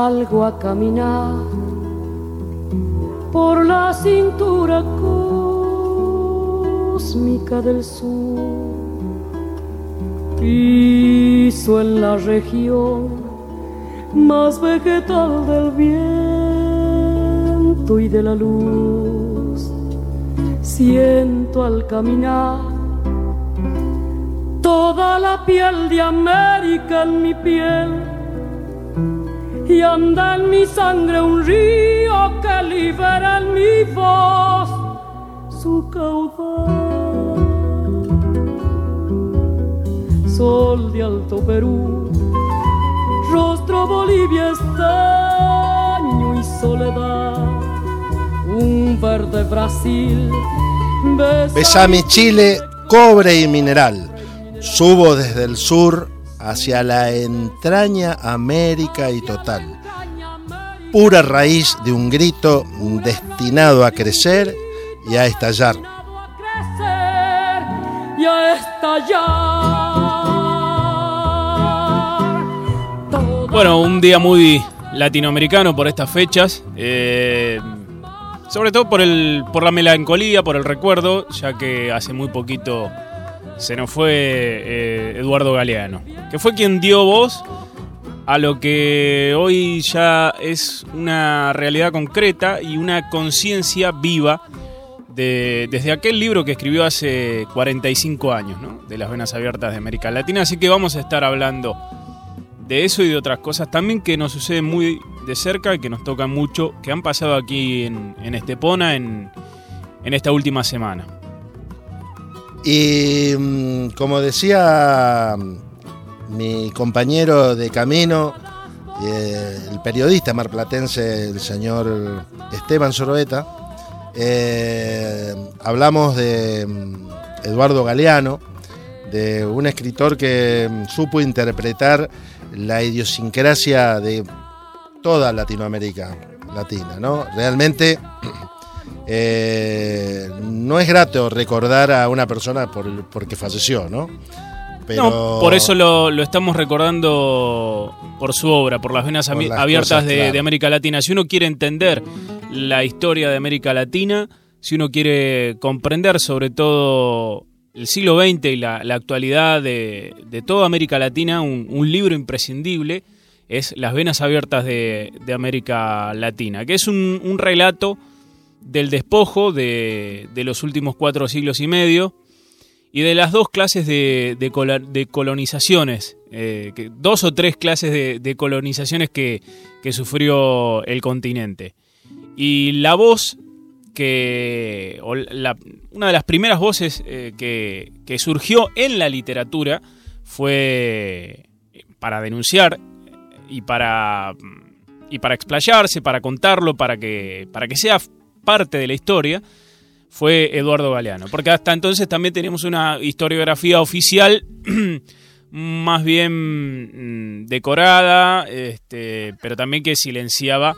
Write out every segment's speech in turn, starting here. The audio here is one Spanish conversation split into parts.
salgo a caminar por la cintura cósmica del sur. Piso en la región más vegetal del viento y de la luz. Siento al caminar toda la piel de América en mi piel, y anda en mi sangre un río que libera en mi voz su caudal. Sol de Alto Perú, rostro Bolivia, estaño y soledad, un verde Brasil, besa mi Chile, cobre y mineral. Subo desde el sur hacia la entraña América y total. Pura raíz de un grito destinado a crecer y a estallar. Bueno, un día muy latinoamericano por estas fechas, sobre todo por la melancolía, por el recuerdo, ya que hace muy poquito se nos fue Eduardo Galeano, que fue quien dio voz a lo que hoy ya es una realidad concreta y una conciencia viva desde aquel libro que escribió hace 45 años, ¿no? De las venas abiertas de América Latina. Así que vamos a estar hablando de eso y de otras cosas también que nos suceden muy de cerca y que nos tocan mucho, que han pasado aquí en Estepona en esta última semana. Y como decía mi compañero de camino, el periodista marplatense, el señor Esteban Soroeta, hablamos de Eduardo Galeano, de un escritor que supo interpretar la idiosincrasia de toda Latinoamérica Latina, ¿no? Realmente no es grato recordar a una persona porque falleció, ¿no? Pero no, por eso lo estamos recordando por su obra, por las venas abiertas de América Latina. Si uno quiere entender la historia de América Latina, si uno quiere comprender sobre todo el siglo XX y la actualidad de toda América Latina, un libro imprescindible es Las venas abiertas de América Latina, que es un relato del despojo de los últimos 4 siglos y medio y de las 2 clases de colonizaciones, 2 o 3 clases de colonizaciones que sufrió el continente. Y la voz una de las primeras voces que surgió en la literatura fue para denunciar y para explayarse, para contarlo, para que sea parte de la historia, fue Eduardo Galeano. Porque hasta entonces también teníamos una historiografía oficial más bien decorada, pero también que silenciaba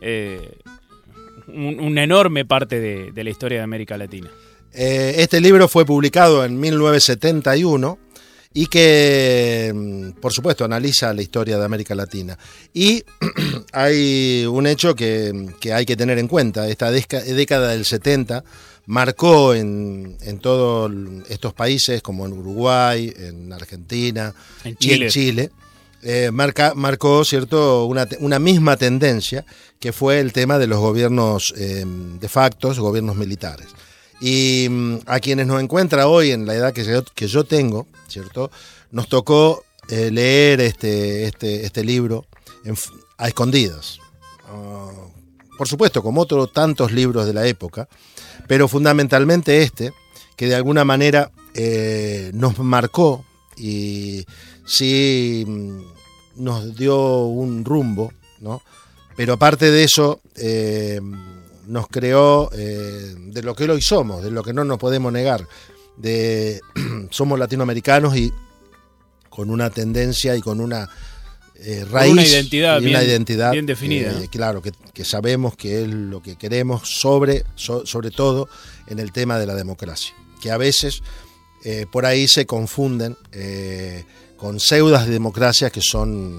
una enorme parte de la historia de América Latina. Este libro fue publicado en 1971 y que, por supuesto, analiza la historia de América Latina. Y hay un hecho que hay que tener en cuenta. Esta década del 70 marcó en todos estos países, como en Uruguay, en Argentina y en Chile, marcó, ¿cierto?, una misma tendencia, que fue el tema de los gobiernos de facto, gobiernos militares. Y a quienes nos encuentra hoy en la edad que yo tengo, ¿cierto?, nos tocó leer este libro a escondidas. Por supuesto, como otros tantos libros de la época, pero fundamentalmente que de alguna manera nos marcó y sí nos dio un rumbo, ¿no? Pero aparte de eso, nos creó de lo que hoy somos, de lo que no nos podemos negar. Somos latinoamericanos y con una tendencia y con una raíz, una identidad, y una identidad bien definida. Claro, que sabemos que es lo que queremos, sobre todo en el tema de la democracia, que a veces por ahí se confunden con pseudas democracias que son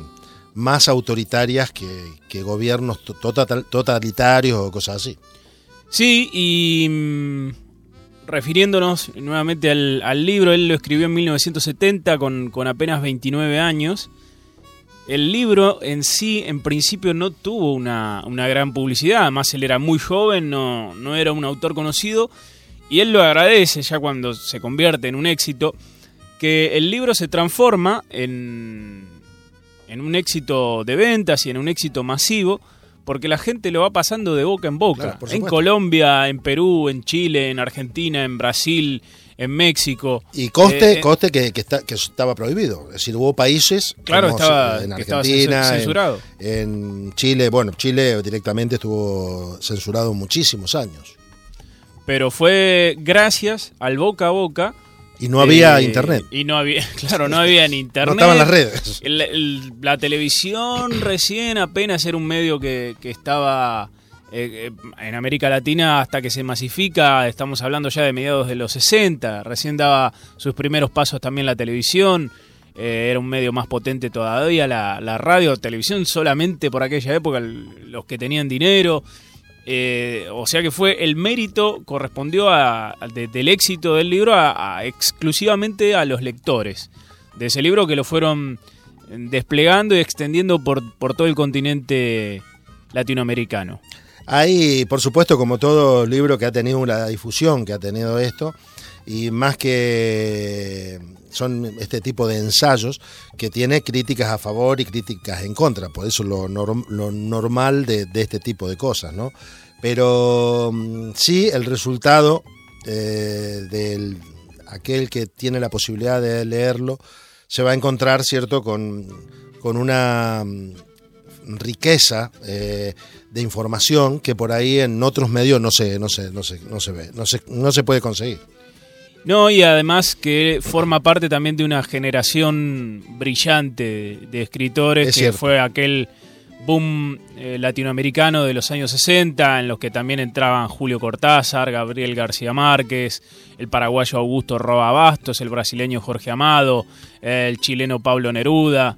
más autoritarias que gobiernos totalitarios o cosas así. Sí, y refiriéndonos nuevamente al libro, él lo escribió en 1970 con apenas 29 años. El libro en sí, en principio, no tuvo una gran publicidad, además él era muy joven, no era un autor conocido, y él lo agradece ya cuando se convierte en un éxito, que el libro se transforma en un éxito de ventas y en un éxito masivo, porque la gente lo va pasando de boca en boca. Claro, en Colombia, en Perú, en Chile, en Argentina, en Brasil, en México. Y coste que estaba prohibido. Es decir, hubo países, claro, en Argentina, censurado. En Chile. Bueno, Chile directamente estuvo censurado muchísimos años. Pero fue gracias al boca a boca. Y no había internet. Y no había, claro, no había ni internet. No estaban las redes. La televisión recién apenas era un medio que estaba en América Latina hasta que se masifica. Estamos hablando ya de mediados de los 60. Recién daba sus primeros pasos también la televisión. Era un medio más potente todavía. La radio, televisión solamente por aquella época, los que tenían dinero. O sea que fue el mérito, correspondió del éxito del libro exclusivamente a los lectores de ese libro, que lo fueron desplegando y extendiendo por todo el continente latinoamericano. Hay, por supuesto, como todo libro que ha tenido la difusión que ha tenido esto, y más que son este tipo de ensayos que tiene críticas a favor y críticas en contra, por eso lo normal de este tipo de cosas, ¿no? Pero sí, el resultado de aquel que tiene la posibilidad de leerlo se va a encontrar, ¿cierto?, con una riqueza de información que por ahí en otros medios no se ve, no se puede conseguir. No, y además que forma parte también de una generación brillante de escritores, es que cierto. Fue aquel boom latinoamericano de los años 60, en los que también entraban Julio Cortázar, Gabriel García Márquez, el paraguayo Augusto Roa Bastos, el brasileño Jorge Amado, el chileno Pablo Neruda,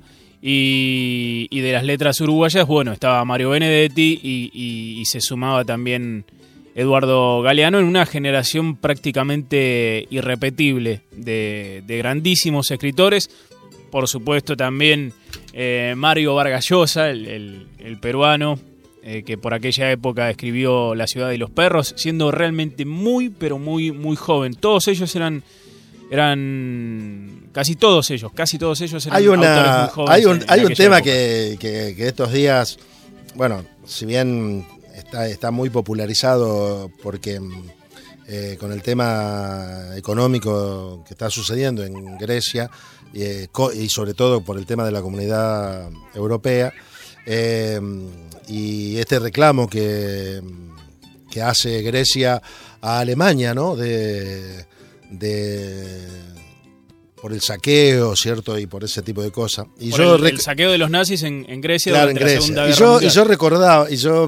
y de las letras uruguayas, bueno, estaba Mario Benedetti y se sumaba también Eduardo Galeano, en una generación prácticamente irrepetible de grandísimos escritores. Por supuesto también Mario Vargas Llosa, el peruano, que por aquella época escribió La ciudad de los perros, siendo realmente muy, pero muy, muy joven. Todos ellos eran casi todos ellos eran autores muy jóvenes. Hay un tema que estos días, bueno, si bien está muy popularizado porque con el tema económico que está sucediendo en Grecia y sobre todo por el tema de la Comunidad Europea y este reclamo que hace Grecia a Alemania, ¿no? Por el saqueo, ¿cierto? Y por ese tipo de cosas. Y por el saqueo de los nazis en Grecia, claro, durante en Grecia. la Segunda Guerra Mundial. Y yo recordaba,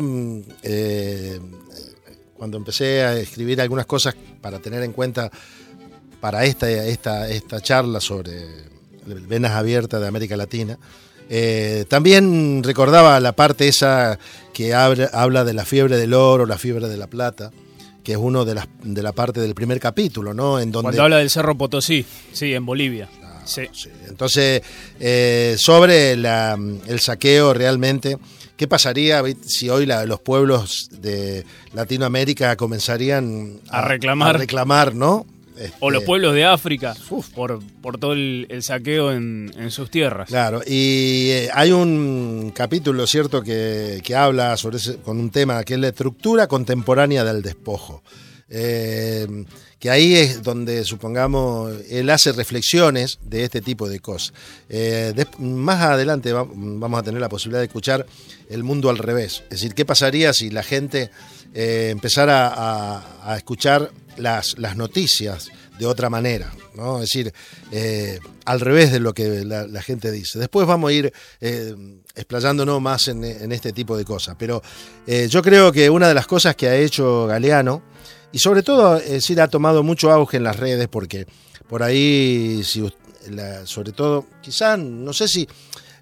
cuando empecé a escribir algunas cosas para tener en cuenta para esta charla sobre venas abiertas de América Latina, también recordaba la parte esa que habla de la fiebre del oro, la fiebre de la plata, que es uno de la parte del primer capítulo, ¿no? En donde cuando habla del Cerro Potosí, sí, en Bolivia. Sí. Sí. Entonces, sobre el saqueo realmente, ¿qué pasaría si hoy los pueblos de Latinoamérica comenzarían a reclamar, ¿no? O los pueblos de África por todo el saqueo en sus tierras. Claro, y hay un capítulo, ¿cierto?, que habla sobre con un tema que es la estructura contemporánea del despojo. Que ahí es donde, supongamos, él hace reflexiones de este tipo de cosas. Más adelante vamos a tener la posibilidad de escuchar El mundo al revés. Es decir, ¿qué pasaría si la gente empezara a escuchar las noticias de otra manera, ¿no? Es decir, al revés de lo que la gente dice. Después vamos a ir explayándonos más en este tipo de cosas. Pero yo creo que una de las cosas que ha hecho Galeano, y sobre todo, es decir, ha tomado mucho auge en las redes, porque por ahí, sobre todo, quizás, no sé si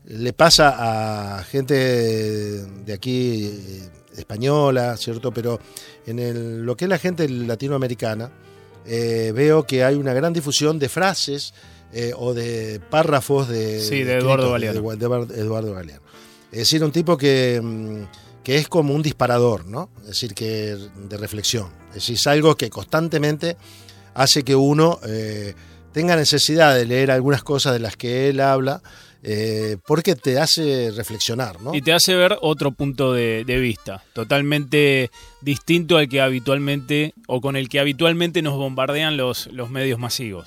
le pasa a gente de aquí española, ¿cierto? Pero en lo que es la gente latinoamericana, veo que hay una gran difusión de frases o de párrafos de Eduardo Galeano. De Eduardo Galeano. Es decir, un tipo que es como un disparador, ¿no? Es decir, que de reflexión. Es decir, es algo que constantemente hace que uno tenga necesidad de leer algunas cosas de las que él habla, porque te hace reflexionar, ¿no? Y te hace ver otro punto de vista, totalmente distinto al que habitualmente, o con el que habitualmente nos bombardean los medios masivos.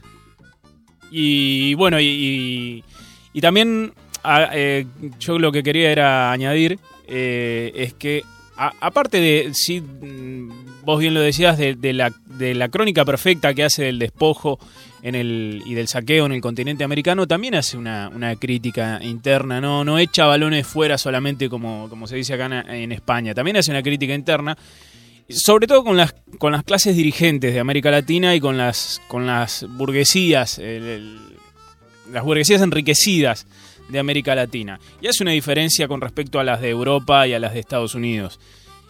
Y bueno, y también yo lo que quería era añadir, es que aparte de, sí, vos bien lo decías, de la crónica perfecta que hace del despojo y del saqueo en el continente americano, también hace una crítica interna, no echa balones fuera solamente como se dice acá en España, también hace una crítica interna, sobre todo con las clases dirigentes de América Latina y con las burguesías, las burguesías enriquecidas de América Latina. Y hace una diferencia con respecto a las de Europa y a las de Estados Unidos.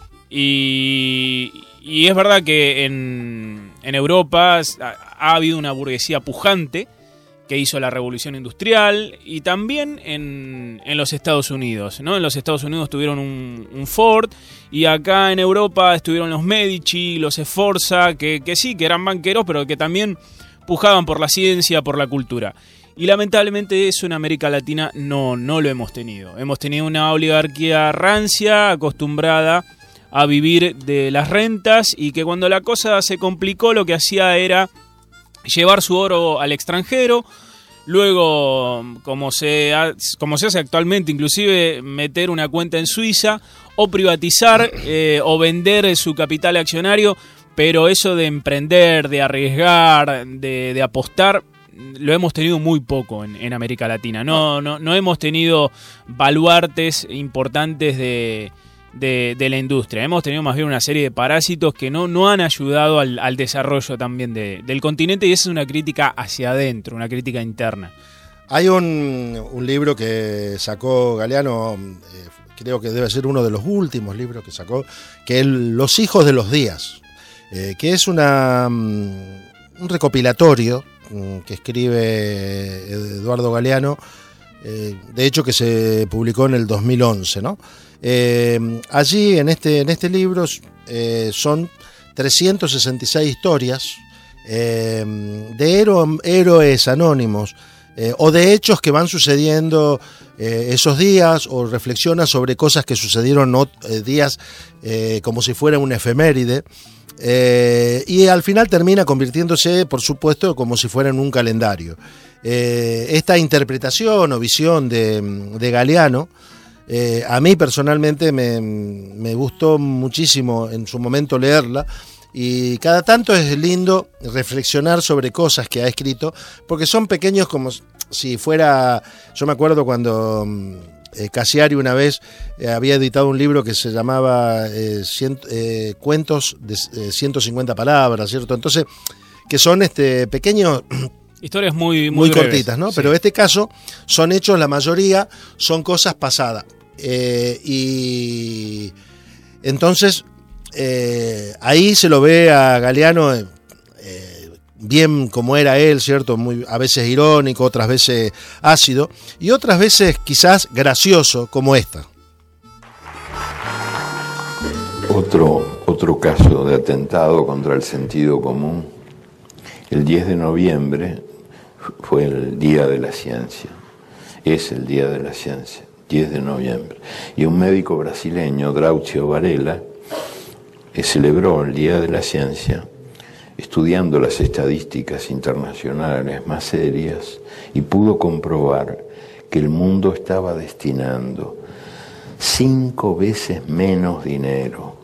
Y es verdad que en Europa ha habido una burguesía pujante que hizo la revolución industrial, y también en los Estados Unidos, ¿no? En los Estados Unidos tuvieron un Ford, y acá en Europa estuvieron los Medici, los Sforza, que sí, que eran banqueros, pero que también pujaban por la ciencia, por la cultura. Y lamentablemente eso en América Latina no lo hemos tenido. Hemos tenido una oligarquía rancia, acostumbrada a vivir de las rentas, y que cuando la cosa se complicó lo que hacía era llevar su oro al extranjero, luego, como se hace actualmente, inclusive meter una cuenta en Suiza, o privatizar o vender su capital accionario, pero eso de emprender, de arriesgar, de apostar, lo hemos tenido muy poco en América Latina. No hemos tenido baluartes importantes de la industria. Hemos tenido más bien una serie de parásitos que no han ayudado al desarrollo también del continente, y esa es una crítica hacia adentro, una crítica interna. Hay un libro que sacó Galeano, creo que debe ser uno de los últimos libros que sacó, que es Los hijos de los días, que es un recopilatorio que escribe Eduardo Galeano, de hecho que se publicó en el 2011, ¿no? Allí en este libro son 366 historias de héroes anónimos, o de hechos que van sucediendo esos días, o reflexiona sobre cosas que sucedieron días como si fuera una efeméride. Y al final termina convirtiéndose, por supuesto, como si fuera en un calendario. Esta interpretación o visión de Galeano, a mí personalmente me gustó muchísimo en su momento leerla, y cada tanto es lindo reflexionar sobre cosas que ha escrito, porque son pequeños, como si fuera... Yo me acuerdo cuando Cassiari una vez había editado un libro que se llamaba Cuentos de 150 palabras, ¿cierto? Entonces, que son pequeños... Historias muy cortitas, ¿no? Sí. Pero en este caso son hechos, la mayoría son cosas pasadas. Y entonces ahí se lo ve a Galeano bien como era él, ¿cierto? A veces irónico, otras veces ácido, y otras veces quizás gracioso, como esta. Otro caso de atentado contra el sentido común. El 10 de noviembre fue el Día de la Ciencia. Es el Día de la Ciencia, 10 de noviembre. Y un médico brasileño, Drauzio Varela, celebró el Día de la Ciencia estudiando las estadísticas internacionales más serias, y pudo comprobar que el mundo estaba destinando 5 veces menos dinero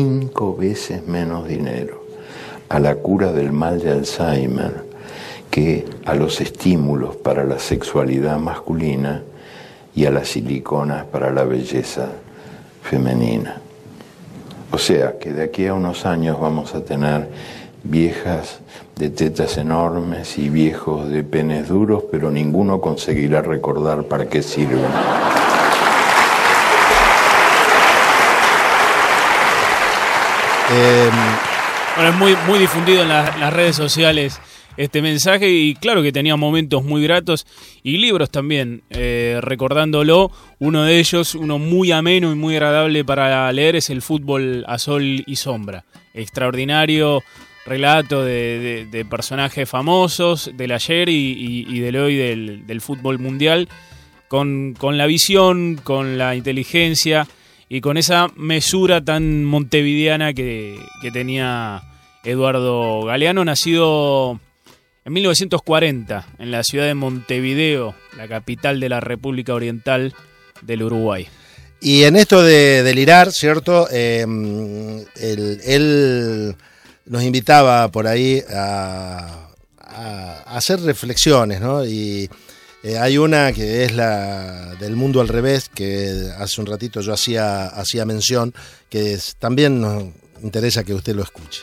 a la cura del mal de Alzheimer que a los estímulos para la sexualidad masculina y a las siliconas para la belleza femenina. O sea que de aquí a unos años vamos a tener viejas de tetas enormes y viejos de penes duros, pero ninguno conseguirá recordar para qué sirven. Bueno, es muy difundido en las redes sociales este mensaje, y claro que tenía momentos muy gratos y libros también, recordándolo. Uno de ellos, uno muy ameno y muy agradable para leer, es El fútbol a sol y sombra. Extraordinario relato de personajes famosos del ayer y del hoy del fútbol mundial, con la visión, con la inteligencia y con esa mesura tan montevideana que tenía Eduardo Galeano, nacido en 1940 en la ciudad de Montevideo, la capital de la República Oriental del Uruguay. Y en esto de delirar, ¿cierto? Él nos invitaba por ahí a hacer reflexiones, ¿no? Y hay una que es la del mundo al revés, que hace un ratito yo hacía mención, que también nos interesa que usted lo escuche.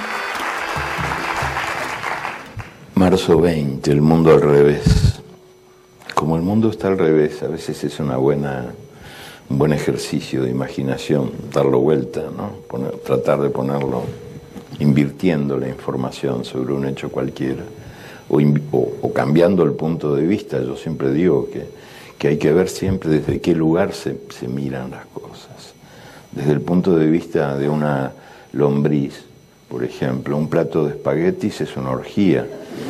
Marzo 20, el mundo al revés. Como el mundo está al revés, a veces es un buen ejercicio de imaginación, darlo vuelta, ¿no? Tratar de ponerlo, invirtiendo la información sobre un hecho cualquiera, o cambiando el punto de vista. Yo siempre digo que hay que ver siempre desde qué lugar se miran las cosas. Desde el punto de vista de una lombriz, por ejemplo, un plato de espaguetis es una orgía.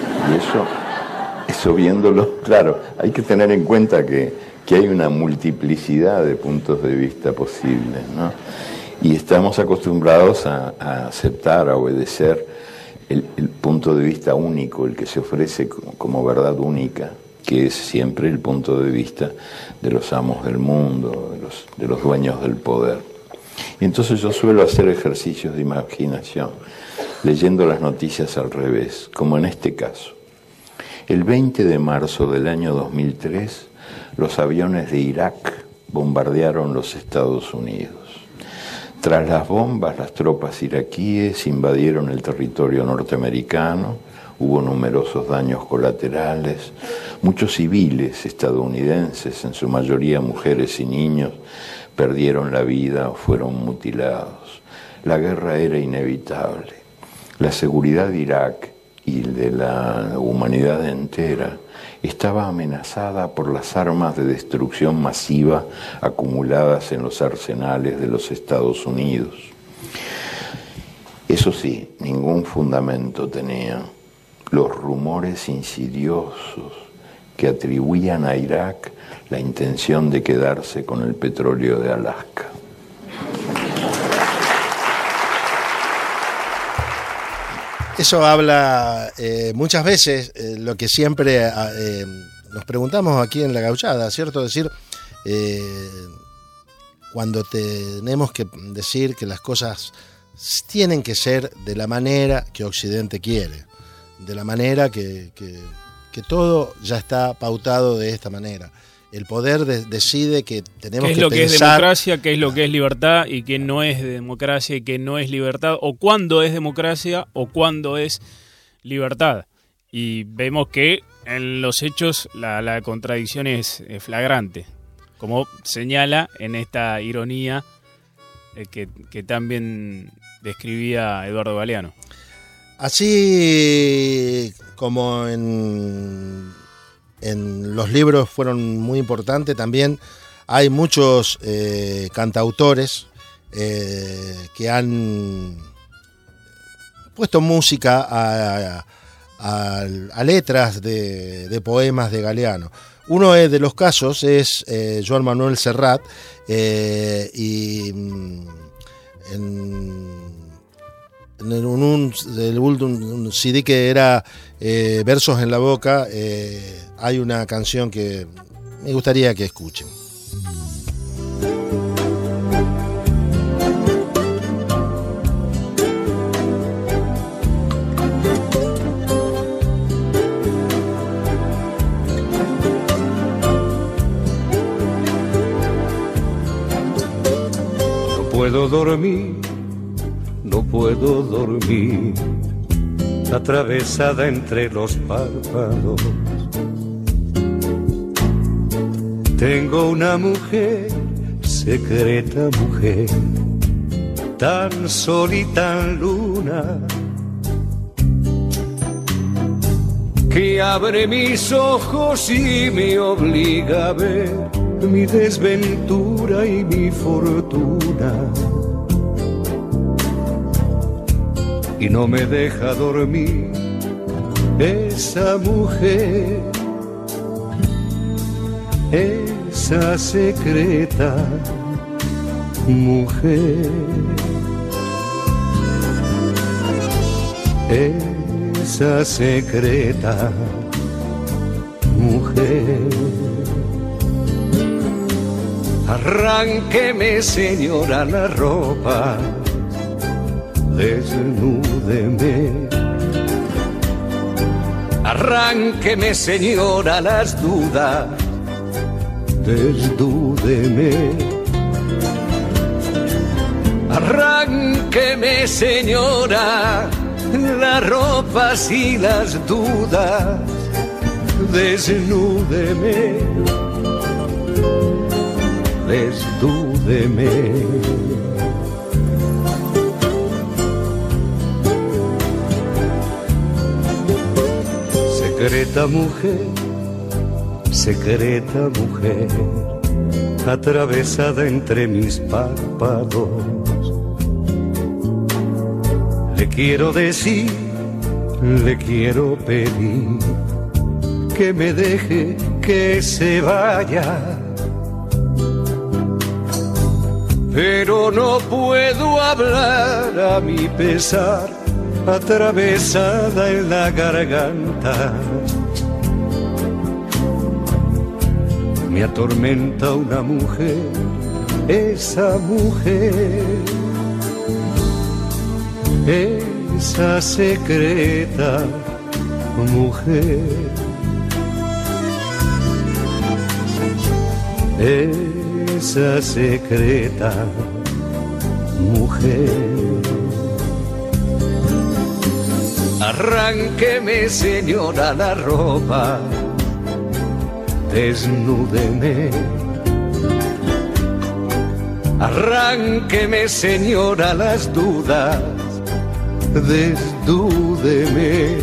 Y eso viéndolo, claro, hay que tener en cuenta que hay una multiplicidad de puntos de vista posibles, ¿no? Y estamos acostumbrados a aceptar, a obedecer el punto de vista único, el que se ofrece como verdad única, que es siempre el punto de vista de los amos del mundo, de los dueños del poder. Y entonces yo suelo hacer ejercicios de imaginación, leyendo las noticias al revés, como en este caso. El 20 de marzo del año 2003, los aviones de Irak bombardearon los Estados Unidos. Tras las bombas, las tropas iraquíes invadieron el territorio norteamericano, hubo numerosos daños colaterales, muchos civiles estadounidenses, en su mayoría mujeres y niños, perdieron la vida o fueron mutilados. La guerra era inevitable. La seguridad de Irak y de la humanidad entera estaba amenazada por las armas de destrucción masiva acumuladas en los arsenales de los Estados Unidos. Eso sí, ningún fundamento tenían los rumores insidiosos que atribuían a Irak la intención de quedarse con el petróleo de Alaska. Eso habla muchas veces lo que siempre nos preguntamos aquí en La Gauchada, ¿cierto? Es decir, cuando tenemos que decir que las cosas tienen que ser de la manera que Occidente quiere, de la manera que todo ya está pautado de esta manera. El poder decide que tenemos que pensar... ¿Qué es lo que es democracia, qué es lo que es libertad y qué no es democracia y qué no es libertad? O cuándo es democracia o cuándo es libertad. Y vemos que en los hechos la contradicción es flagrante, como señala en esta ironía que también describía Eduardo Galeano. Así como en los libros fueron muy importantes, también hay muchos cantautores que han puesto música a letras de poemas de Galeano. Uno de los casos es Joan Manuel Serrat, y en un CD que era Versos en la Boca, hay una canción que me gustaría que escuchen. No puedo dormir, no puedo dormir, atravesada entre los párpados. Tengo una mujer, secreta mujer, tan sol y tan luna, que abre mis ojos y me obliga a ver mi desventura y mi fortuna, y no me deja dormir esa mujer, esa secreta mujer, esa secreta mujer. Arránqueme, señora, la ropa, desnúdeme. Arránqueme, señora, las dudas, desnúdeme. Arránqueme, señora, las ropas y las dudas, desnúdeme, desnúdeme. Secreta mujer, atravesada entre mis párpados, le quiero decir, le quiero pedir que me deje, que se vaya, pero no puedo hablar a mi pesar, atravesada en la garganta. Me atormenta una mujer, esa mujer, esa secreta mujer, esa secreta mujer. Arránqueme, señora, la ropa, desnúdeme. Arránqueme, señora, las dudas, desnúdeme.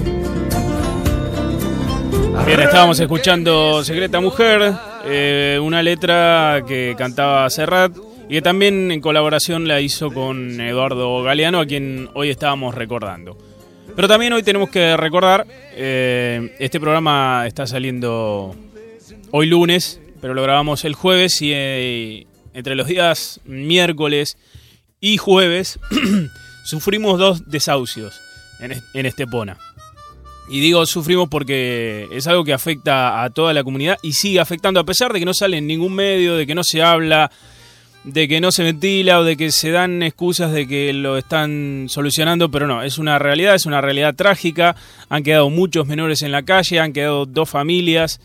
Bien, estábamos escuchando Secreta Mujer, una letra que cantaba Serrat y que también en colaboración la hizo con Eduardo Galeano, a quien hoy estábamos recordando. Pero también hoy tenemos que recordar, este programa está saliendo hoy lunes, pero lo grabamos el jueves y entre los días miércoles y jueves sufrimos 2 desahucios en Estepona. Y digo sufrimos porque es algo que afecta a toda la comunidad y sigue afectando a pesar de que no sale en ningún medio, de que no se habla, de que no se ventila o de que se dan excusas de que lo están solucionando, pero no, es una realidad trágica. Han quedado muchos menores en la calle, han quedado 2 familias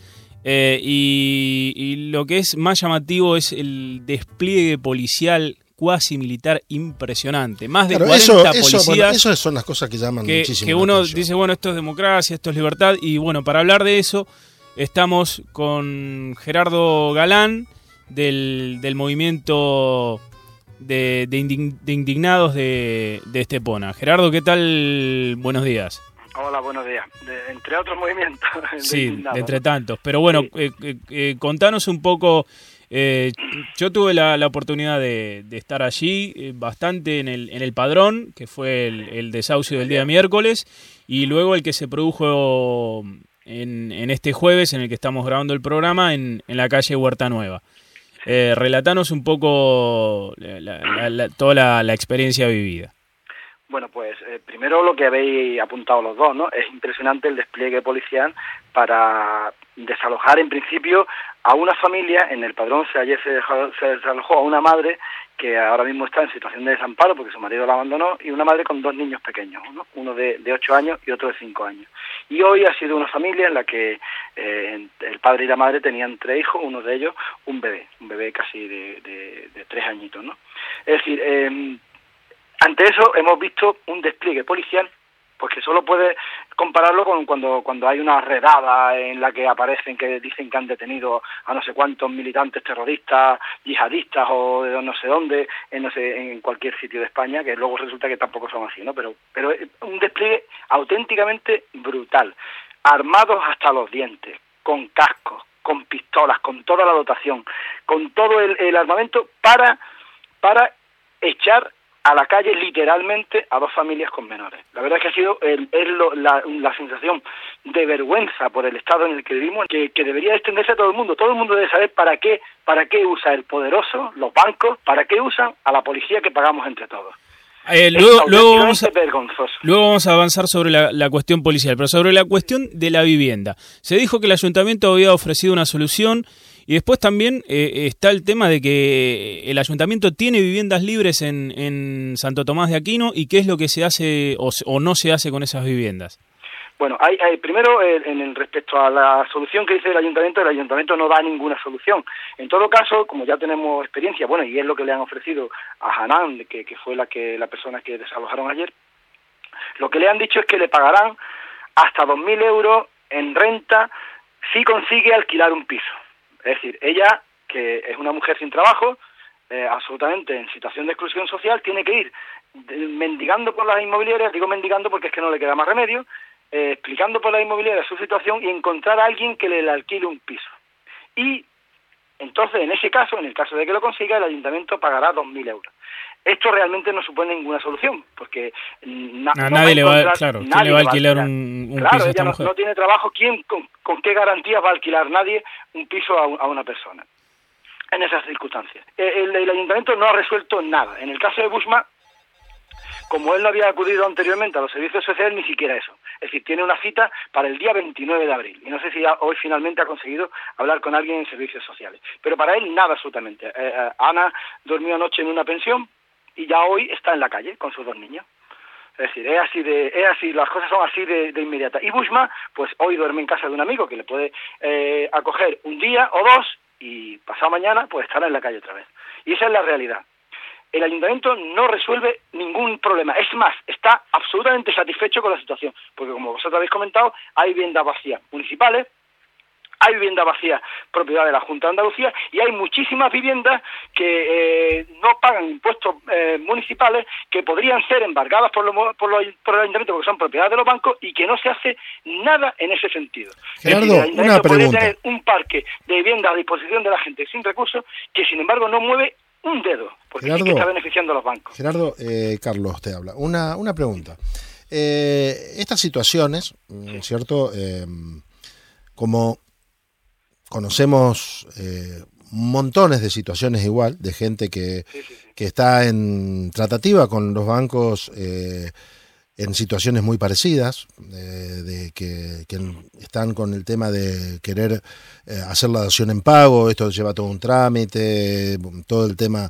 y lo que es más llamativo es el despliegue policial cuasi militar impresionante. Más de 40 policías. Bueno, eso son las cosas que llaman muchísimo. Que uno dice, bueno, esto es democracia, esto es libertad. Y bueno, para hablar de eso, estamos con Gerardo Galán, del movimiento de indignados de Estepona. Gerardo, ¿qué tal? Buenos días. Hola, buenos días. Entre otros movimientos. Sí, entre tantos. Pero bueno, contanos un poco. Yo tuve la oportunidad de estar allí bastante en el Padrón, que fue el desahucio del día miércoles, y luego el que se produjo en este jueves, en el que estamos grabando el programa, en la calle Huerta Nueva. Relatanos un poco toda la experiencia vivida. Bueno, pues primero lo que habéis apuntado los dos, ¿no? Es impresionante el despliegue policial para desalojar en principio a una familia. En el Padrón ayer se desalojó a una madre que ahora mismo está en situación de desamparo porque su marido la abandonó, y una madre con 2 niños pequeños, ¿no? Uno de 8 años y otro de 5 años. Y hoy ha sido una familia en la que el padre y la madre tenían 3 hijos, uno de ellos un bebé casi de 3 añitos, ¿no? Es decir, ante eso hemos visto un despliegue policial Pues que solo puede compararlo con cuando hay una redada en la que aparecen, que dicen que han detenido a no sé cuántos militantes terroristas, yihadistas o de no sé dónde, en cualquier sitio de España, que luego resulta que tampoco son así, ¿no? Pero un despliegue auténticamente brutal, armados hasta los dientes, con cascos, con pistolas, con toda la dotación, con todo el armamento para echar a la calle literalmente a 2 familias con menores. La verdad es que ha sido la sensación de vergüenza por el estado en el que vivimos, que debería extenderse a todo el mundo. Todo el mundo debe saber para qué usa el poderoso, los bancos, para qué usan a la policía que pagamos entre todos. Luego vamos a avanzar sobre la cuestión policial, pero sobre la cuestión de la vivienda. Se dijo que el ayuntamiento había ofrecido una solución. Y después también está el tema de que el ayuntamiento tiene viviendas libres en Santo Tomás de Aquino, y qué es lo que se hace o no se hace con esas viviendas. Bueno, primero, respecto a la solución que dice el ayuntamiento no da ninguna solución. En todo caso, como ya tenemos experiencia, bueno, y es lo que le han ofrecido a Hanan, que fue la persona que desalojaron ayer, lo que le han dicho es que le pagarán hasta 2.000 euros en renta si consigue alquilar un piso. Es decir, ella, que es una mujer sin trabajo, absolutamente en situación de exclusión social, tiene que ir mendigando por las inmobiliarias, digo mendigando porque es que no le queda más remedio, explicando por las inmobiliarias su situación y encontrar a alguien que le alquile un piso. Y entonces, en ese caso, en el caso de que lo consiga, el ayuntamiento pagará 2.000 euros. Esto realmente no supone ninguna solución, porque nadie le va a alquilar un piso a esta mujer. No tiene trabajo. ¿Con qué garantías va a alquilar nadie un piso a una persona en esas circunstancias? El ayuntamiento no ha resuelto nada. En el caso de Buxma, como él no había acudido anteriormente a los servicios sociales, ni siquiera eso. Es decir, tiene una cita para el día 29 de abril. Y no sé si hoy finalmente ha conseguido hablar con alguien en servicios sociales. Pero para él nada absolutamente. Ana durmió anoche en una pensión y ya hoy está en la calle con sus 2 niños. Es decir, es así, las cosas son así de inmediatas. Y Buxma, pues hoy duerme en casa de un amigo que le puede acoger un día o 2 y pasado mañana pues estará en la calle otra vez. Y esa es la realidad. El ayuntamiento no resuelve ningún problema. Es más, está absolutamente satisfecho con la situación, porque como vosotros habéis comentado, hay viviendas vacías municipales, hay viviendas vacías propiedad de la Junta de Andalucía y hay muchísimas viviendas que no pagan impuestos municipales, que podrían ser embargadas por el ayuntamiento porque son propiedad de los bancos y que no se hace nada en ese sentido. Gerardo, el ayuntamiento una pregunta. podría tener un parque de viviendas a disposición de la gente sin recursos que sin embargo no mueve un dedo, porque Gerardo, sí que está beneficiando a los bancos. Gerardo, Carlos te habla. Una pregunta. Estas situaciones, ¿cierto? Como conocemos montones de situaciones igual, de gente que está en tratativa con los bancos en situaciones muy parecidas, de que están con el tema de querer hacer la dación en pago. Esto lleva todo un trámite, todo el tema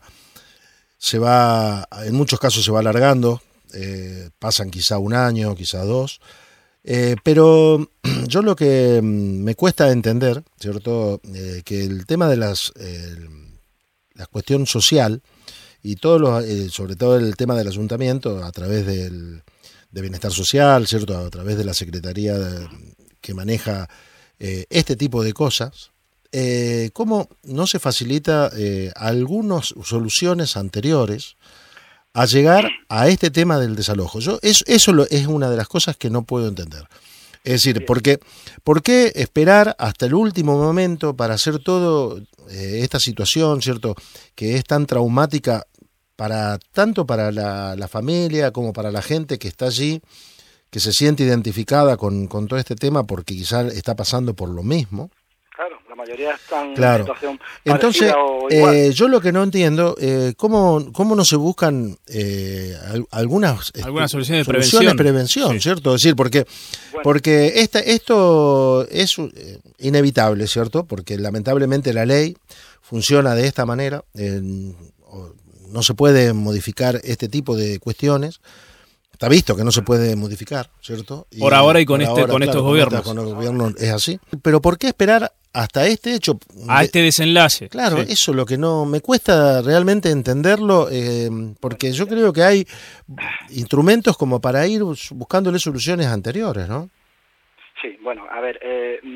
en muchos casos se va alargando, pasan quizá 1 año, quizá 2, pero yo lo que me cuesta entender, ¿cierto? Que el tema de la cuestión social y sobre todo el tema del ayuntamiento a través de Bienestar Social, ¿cierto? A través de la Secretaría que maneja este tipo de cosas, ¿cómo no se facilita algunas soluciones anteriores a llegar a este tema del desalojo? Eso es una de las cosas que no puedo entender. Es decir, ¿por qué esperar hasta el último momento para hacer todo esta situación, ¿cierto? Que es tan traumática tanto para la familia como para la gente que está allí, que se siente identificada con todo este tema porque quizás está pasando por lo mismo. Claro, la mayoría están en una situación entonces, o igual. Yo lo que no entiendo, ¿cómo no se buscan algunas soluciones de prevención, sí. ¿cierto? Es decir, porque esto es inevitable, ¿cierto? Porque lamentablemente la ley funciona de esta manera, no se puede modificar este tipo de cuestiones, Está visto que no se puede modificar, ¿cierto? Por ahora y con estos gobiernos. Con el gobierno es así. Pero ¿por qué esperar hasta este hecho? A este desenlace. Claro, sí. Eso es lo que no me cuesta realmente entenderlo, porque yo creo que hay instrumentos como para ir buscándole soluciones anteriores, ¿no? Sí, bueno, a ver,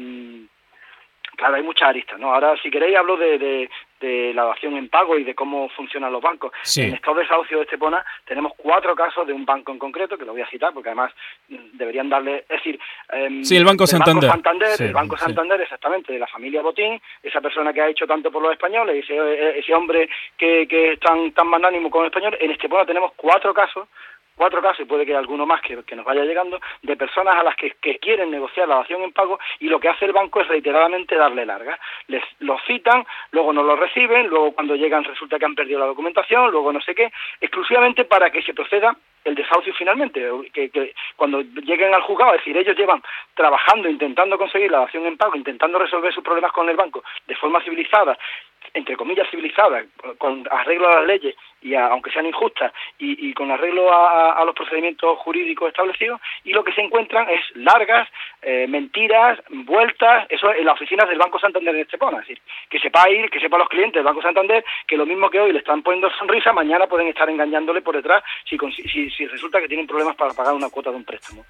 claro, hay muchas aristas, ¿no? Ahora, si queréis, hablo de la dación en pago y de cómo funcionan los bancos. Sí. En estos desahucios de Estepona tenemos 4 casos de un banco en concreto, que lo voy a citar, porque además deberían darle, es decir... sí, el Banco Santander. Sí, el Banco Santander, exactamente, de la familia Botín, esa persona que ha hecho tanto por los españoles, ese hombre que es tan magnánimo con los españoles. En Estepona tenemos 4 casos, y puede que alguno más que nos vaya llegando, de personas a las que quieren negociar la dación en pago, y lo que hace el banco es reiteradamente darle largas. Los citan, luego no los reciben, luego cuando llegan resulta que han perdido la documentación, luego no sé qué, exclusivamente para que se proceda el desahucio finalmente, que cuando lleguen al juzgado, es decir, ellos llevan trabajando, intentando conseguir la dación en pago, intentando resolver sus problemas con el banco de forma civilizada, entre comillas civilizada, con arreglo a las leyes, y aunque sean injustas, y con arreglo a los procedimientos jurídicos establecidos, y lo que se encuentran es largas, mentiras, vueltas, eso en las oficinas del Banco Santander en Estepona. Es decir, que sepan los clientes del Banco Santander que lo mismo que hoy le están poniendo sonrisa, mañana pueden estar engañándole por detrás si resulta que tienen problemas para pagar una cuota de un préstamo.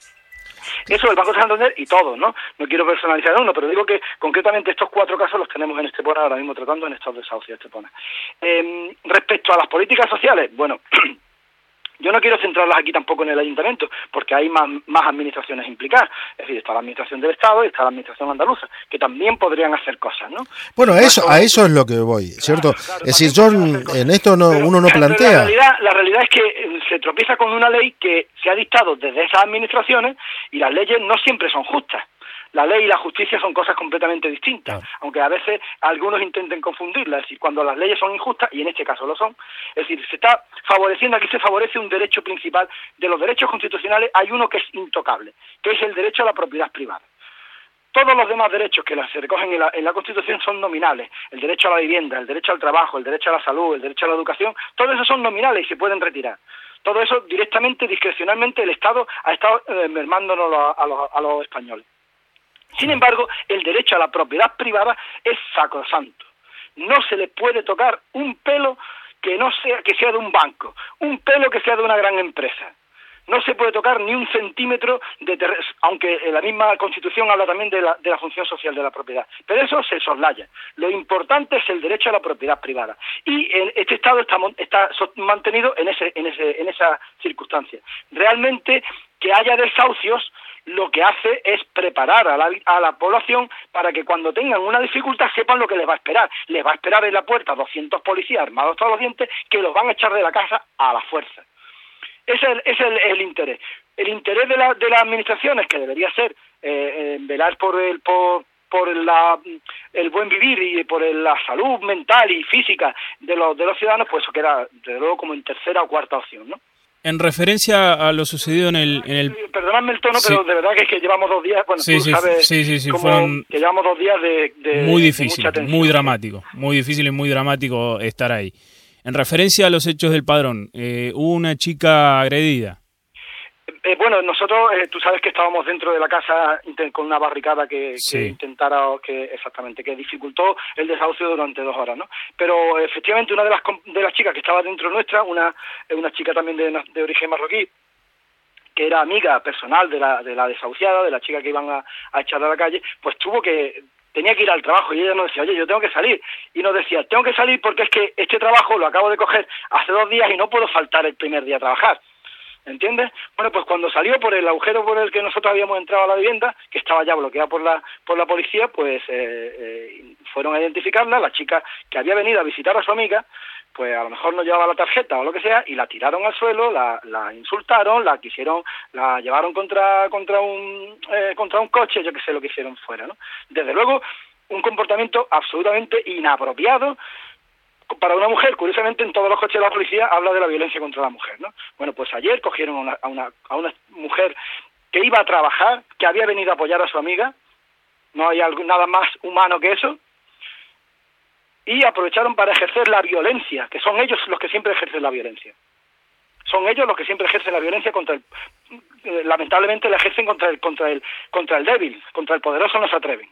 Eso del Banco Santander y todo, ¿no? No quiero personalizar uno, pero digo que concretamente estos 4 casos los tenemos en Estepona ahora mismo tratando en estos desahucios de Estepona. Respecto a las políticas sociales, bueno, yo no quiero centrarlas aquí tampoco en el ayuntamiento, porque hay más administraciones implicadas. Es decir, está la administración del Estado y está la administración andaluza, que también podrían hacer cosas, ¿no? Bueno, a eso es lo que voy, ¿cierto? Claro, es decir, en esto uno no plantea. La realidad es que se tropieza con una ley que se ha dictado desde esas administraciones, y las leyes no siempre son justas. La ley y la justicia son cosas completamente distintas, aunque a veces algunos intenten confundirlas. Es decir, cuando las leyes son injustas, y en este caso lo son, es decir, se está favoreciendo, aquí se favorece un derecho principal. De los derechos constitucionales hay uno que es intocable, que es el derecho a la propiedad privada. Todos los demás derechos que se recogen en la Constitución son nominales. El derecho a la vivienda, el derecho al trabajo, el derecho a la salud, el derecho a la educación, todos esos son nominales y se pueden retirar. Todo eso directamente, discrecionalmente, el Estado ha estado mermándonos a los españoles. Sin embargo, el derecho a la propiedad privada es sacrosanto. No se le puede tocar un pelo que sea de un banco, un pelo que sea de una gran empresa. No se puede tocar ni un centímetro de terreno, aunque la misma Constitución habla también de la función social de la propiedad. Pero eso se soslaya. Lo importante es el derecho a la propiedad privada. Y este Estado está mantenido en esa circunstancia. Realmente, que haya desahucios lo que hace es preparar a la población para que cuando tengan una dificultad sepan lo que les va a esperar. Les va a esperar en la puerta 200 policías armados todos los dientes que los van a echar de la casa a la fuerza. Ese es el interés. El interés de las administraciones, que debería ser velar por el buen vivir y por la salud mental y física de los ciudadanos, pues eso queda, desde luego, como en tercera o cuarta opción, ¿no? En referencia a lo sucedido en el... Perdonadme el tono, pero de verdad que es que llevamos 2 días... Bueno, tú sabes que llevamos 2 días de muy difícil, muy dramático. Muy difícil y muy dramático estar ahí. En referencia a los hechos del Padrón, hubo una chica agredida. Bueno, nosotros, tú sabes que estábamos dentro de la casa con una barricada que dificultó el desahucio durante 2 horas, ¿no? Pero efectivamente una de las chicas que estaba dentro nuestra, una chica también de origen marroquí, que era amiga personal de la desahuciada, de la chica que iban a echar a la calle, pues tenía que ir al trabajo, y ella nos decía, oye, yo tengo que salir. Y nos decía, tengo que salir porque es que este trabajo lo acabo de coger hace 2 días y no puedo faltar el primer día a trabajar. ¿Entiendes? Bueno, pues cuando salió por el agujero por el que nosotros habíamos entrado a la vivienda, que estaba ya bloqueada por la policía, pues fueron a identificarla. La chica que había venido a visitar a su amiga, pues a lo mejor no llevaba la tarjeta o lo que sea, y la tiraron al suelo, la insultaron, la llevaron contra un coche, yo qué sé lo que hicieron fuera, ¿no? Desde luego, un comportamiento absolutamente inapropiado para una mujer. Curiosamente, en todos los coches de la policía habla de la violencia contra la mujer, ¿no? Bueno, pues ayer cogieron a una mujer que iba a trabajar, que había venido a apoyar a su amiga, no hay nada más humano que eso, y aprovecharon para ejercer la violencia, que son ellos los que siempre ejercen la violencia. Son ellos los que siempre ejercen la violencia lamentablemente la ejercen contra el débil, contra el poderoso no se atreven.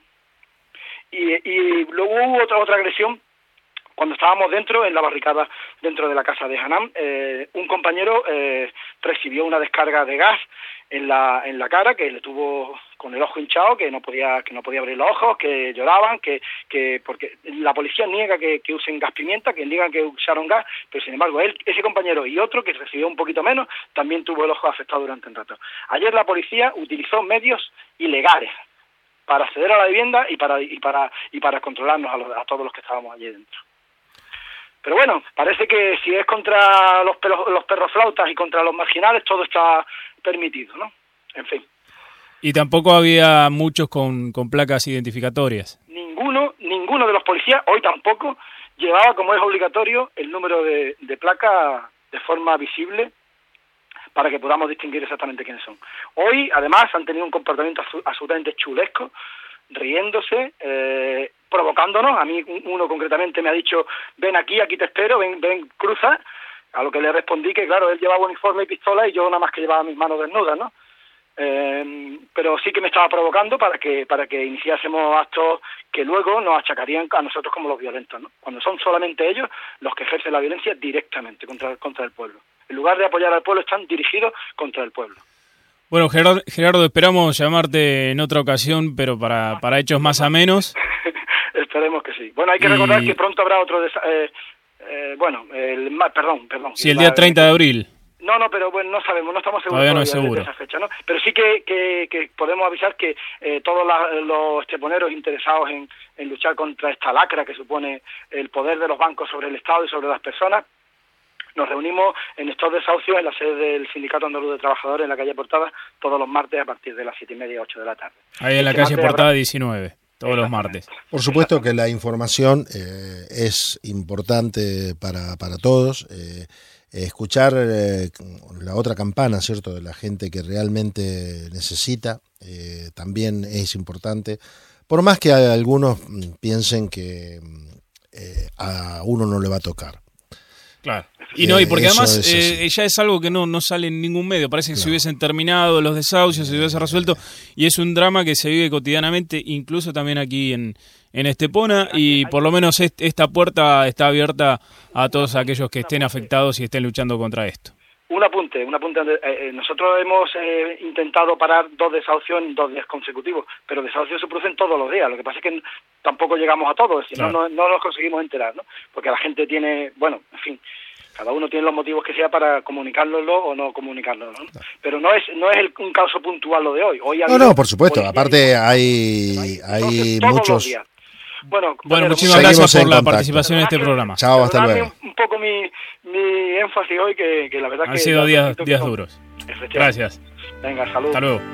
Y luego hubo otra agresión cuando estábamos dentro, en la barricada, dentro de la casa de Hanam. Un compañero recibió una descarga de gas en la cara, que le tuvo con el ojo hinchado, que no podía abrir los ojos, que lloraban, porque la policía niega que usen gas pimienta, que niegan que usaron gas, pero sin embargo ese compañero y otro que recibió un poquito menos también tuvo el ojo afectado durante un rato. Ayer la policía utilizó medios ilegales para acceder a la vivienda y para controlarnos a todos los que estábamos allí dentro. Pero bueno, parece que si es contra los perros flautas y contra los marginales, todo está permitido, ¿no? En fin. Y tampoco había muchos con placas identificatorias. Ninguno de los policías, hoy tampoco, llevaba, como es obligatorio, el número de placa de forma visible para que podamos distinguir exactamente quiénes son. Hoy, además, han tenido un comportamiento absolutamente chulesco, riéndose, provocándonos. A mí uno concretamente me ha dicho, ven aquí te espero, ven, cruza, a lo que le respondí que claro, él llevaba uniforme y pistola y yo nada más que llevaba mis manos desnudas, ¿no? Pero sí que me estaba provocando para que iniciásemos actos que luego nos achacarían a nosotros como los violentos, ¿no? Cuando son solamente ellos los que ejercen la violencia directamente contra el pueblo. En lugar de apoyar al pueblo, están dirigidos contra el pueblo. Bueno, Gerardo, esperamos llamarte en otra ocasión, pero para hechos más amenos. Esperemos que sí. Bueno, hay que recordar que pronto habrá otro... perdón. Sí, el día 30 de abril. No, pero bueno, no sabemos, no estamos seguros todavía no es seguro. De esa fecha, ¿no? Pero sí que podemos avisar que todos los esteponeros interesados en luchar contra esta lacra que supone el poder de los bancos sobre el Estado y sobre las personas, nos reunimos en estos desahucios en la sede del Sindicato Andaluz de Trabajadores en la calle Portada todos los martes a partir de las 7:30 8 de la tarde. Ahí en la calle Portada 19, todos los martes. Por supuesto que la información es importante para todos. Escuchar la otra campana, ¿cierto?, de la gente que realmente necesita, también es importante. Por más que algunos piensen que a uno no le va a tocar. Claro. Y porque además ya es algo que no sale en ningún medio. Parece que se hubiesen terminado los desahucios, se hubiese resuelto, y es un drama que se vive cotidianamente, incluso también aquí en Estepona, y por lo menos esta puerta está abierta a todos aquellos que estén afectados y estén luchando contra esto. Un apunte. Nosotros hemos intentado parar 2 desahucios en 2 días consecutivos, pero desahucios se producen todos los días. Lo que pasa es que tampoco llegamos a todos, si no nos conseguimos enterar, ¿no? Porque la gente tiene, en fin, cada uno tiene los motivos que sea para comunicárnoslo o no comunicárnoslo, ¿no? Pero no es un caso puntual lo de hoy. No, por supuesto. Aparte hay muchos... Bueno, muchísimas gracias por la participación en este programa. Chao, hasta luego. Un poco mi énfasis hoy, que la verdad han sido días duros. Gracias. Venga, salud. Hasta luego.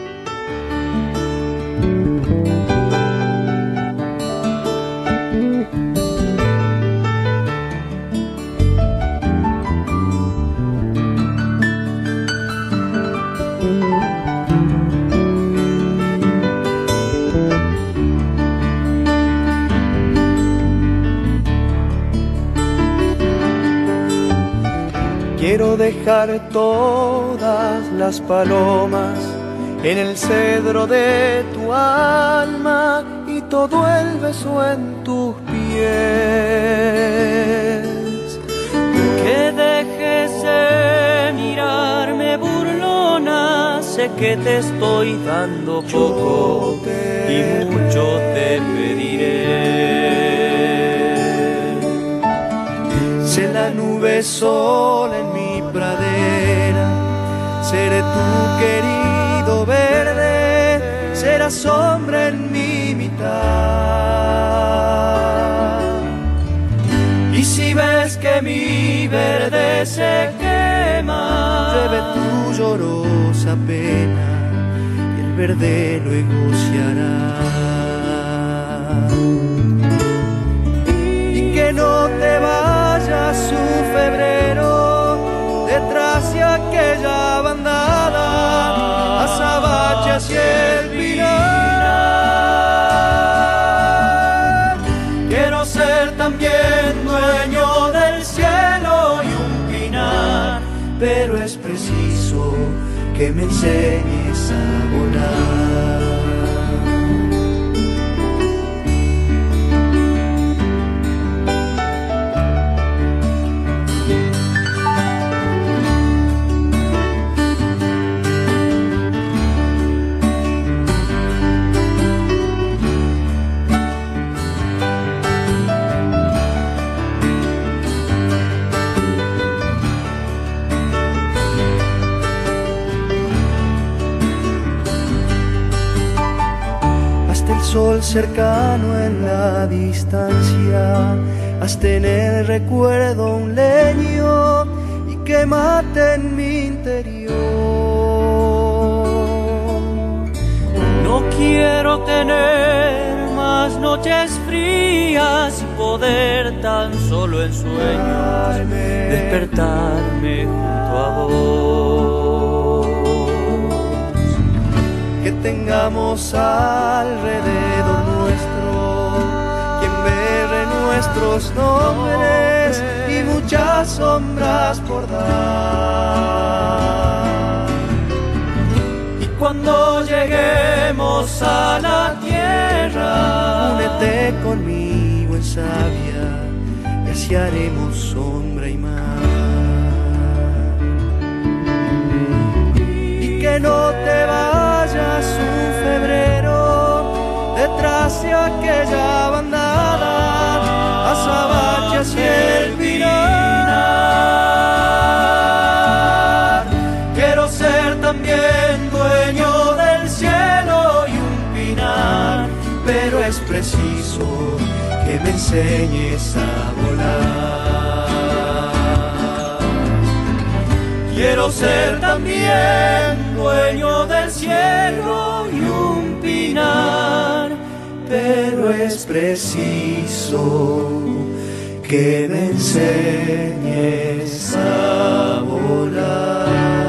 Quiero dejar todas las palomas en el cedro de tu alma y todo el beso en tus pies. Que dejes de mirarme burlona, sé que te estoy dando poco y mucho te pediré. Sé la nube sola en mi pradera, seré tu querido verde, será sombra en mi mitad. Y si ves que mi verde se quema, llueve tu llorosa pena y el verde luego se hará. Y que no te vayas su febrero detrás de aquella bandada, azabache hacia el pinar. Quiero ser también dueño del cielo y un pinar, pero preciso que me enseñes a volar. Sol cercano en la distancia, hasta en el recuerdo un leño y que mate en mi interior. No quiero tener más noches frías y poder tan solo en sueños despertarme junto a vos. Que tengamos alrededor nuestro quien berre nuestros nombres y muchas sombras por dar. Y cuando lleguemos a la tierra, únete conmigo en savia y así haremos sombra y mar. Y que no te vayas un febrero detrás de aquella bandada, azabaches y el pinar. Quiero ser también dueño del cielo y un pinar, pero es preciso que me enseñes a volar. Quiero ser también dueño del cielo y un pinar, pero es preciso que me enseñes a volar.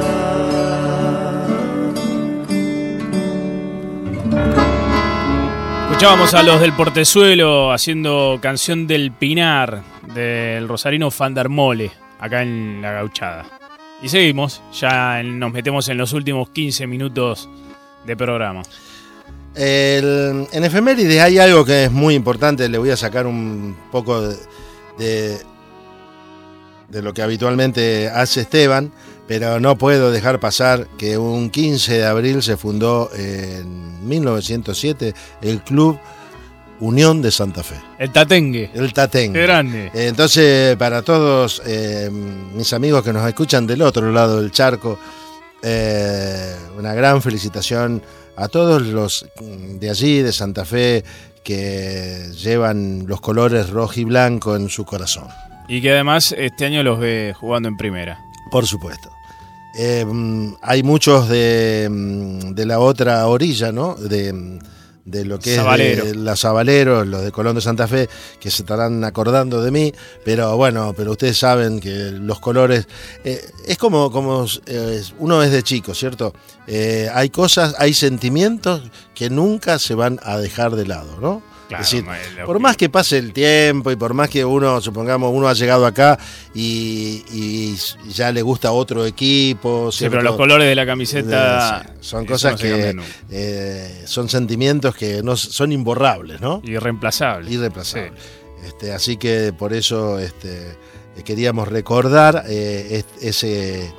Escuchábamos a los del Portezuelo haciendo Canción del Pinar del rosarino Fandermole acá en La Gauchada. Y seguimos, ya nos metemos en los últimos 15 minutos de programa. En Efemérides hay algo que es muy importante, le voy a sacar un poco de lo que habitualmente hace Esteban, pero no puedo dejar pasar que un 15 de abril se fundó en 1907 el Club Unión de Santa Fe. El Tatengue. El Tatengue. Qué grande. Entonces, para todos mis amigos que nos escuchan del otro lado del charco, una gran felicitación a todos los de allí, de Santa Fe, que llevan los colores rojo y blanco en su corazón. Y que además este año los ve jugando en primera. Por supuesto. Hay muchos de la otra orilla, ¿no? De lo que Sabalero. Es de los sabaleros, los de Colón de Santa Fe, que se estarán acordando de mí, pero bueno, pero ustedes saben que los colores, es como uno es de chico, ¿cierto? Hay cosas, hay sentimientos que nunca se van a dejar de lado, ¿no? Claro, es decir, por más que pase el tiempo y por más que uno, supongamos, uno ha llegado acá y ya le gusta otro equipo, ¿cierto? Sí, pero los colores de la camiseta son cosas no que son sentimientos que no son imborrables, ¿no? Irreemplazables. Irreemplazables. Sí. Así que por eso queríamos recordar ese